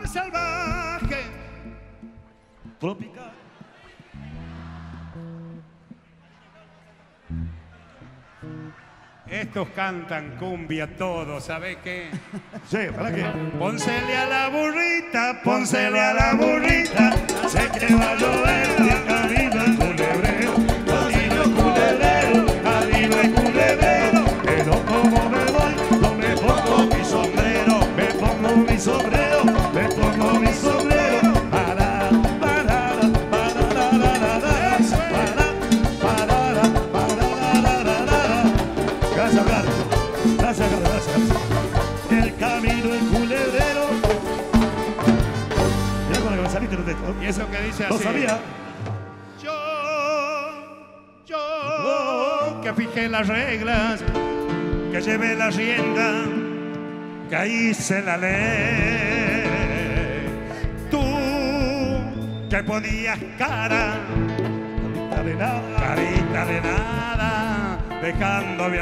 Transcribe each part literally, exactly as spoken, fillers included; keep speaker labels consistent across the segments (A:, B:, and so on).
A: amor salvaje, tropical. Estos cantan cumbia todos, ¿sabés qué?
B: Sí, ¿para qué?
A: Pónsele a la burrita, pónsele a la burrita, sé que va a llover y acá arriba el culebrero, adiós culebrero, adiós el culebrero, pero como me voy, no me pongo mi sombrero, me pongo mi sombrero, me pongo mi sombrero, para, para, para, para, para, para, para, para. Gracias, gracias, gracias, gracias. El camino, el culebrero. Mira con la que me saliste los textos. Y eso que dice así.
B: No sabía.
A: Yo, yo, que fijé las reglas, que llevé la rienda, que hice la ley. Tú, que ponías cara,
B: Carita de nada.
A: carita de nada, dejándome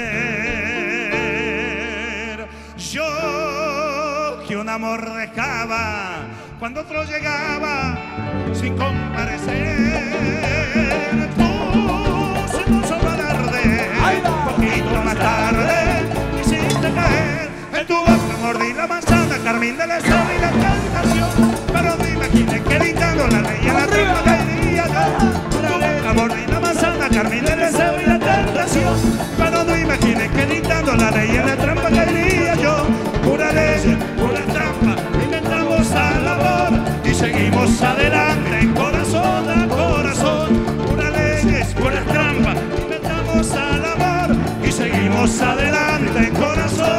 A: hacer. Yo, que un amor dejaba cuando otro llegaba sin comparecer. Tú, sin un solo alarde, poquito más tarde, hiciste caer en tu boca, mordí la manzana, carmín de la escena y la tentación. Pero no imaginé que gritando la ley a la trampa caería yo. Tu boca, mordí la manzana, carmín del deseo y la tentación. Pero no imaginé que gritando la ley a la trampa caería yo. Pura ley, pura trampa, inventamos al amor y seguimos adelante, corazón a corazón. Pura ley, pura trampa, inventamos al amor y seguimos adelante, corazón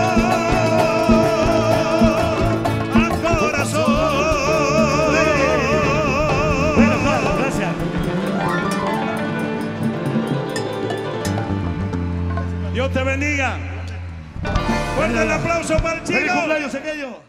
A: a corazón.
B: Bueno, claro, gracias.
A: Dios te bendiga. Fuerte el aplauso para el
B: ¡Feliz
A: Chino.
B: cumpleaños, aquello!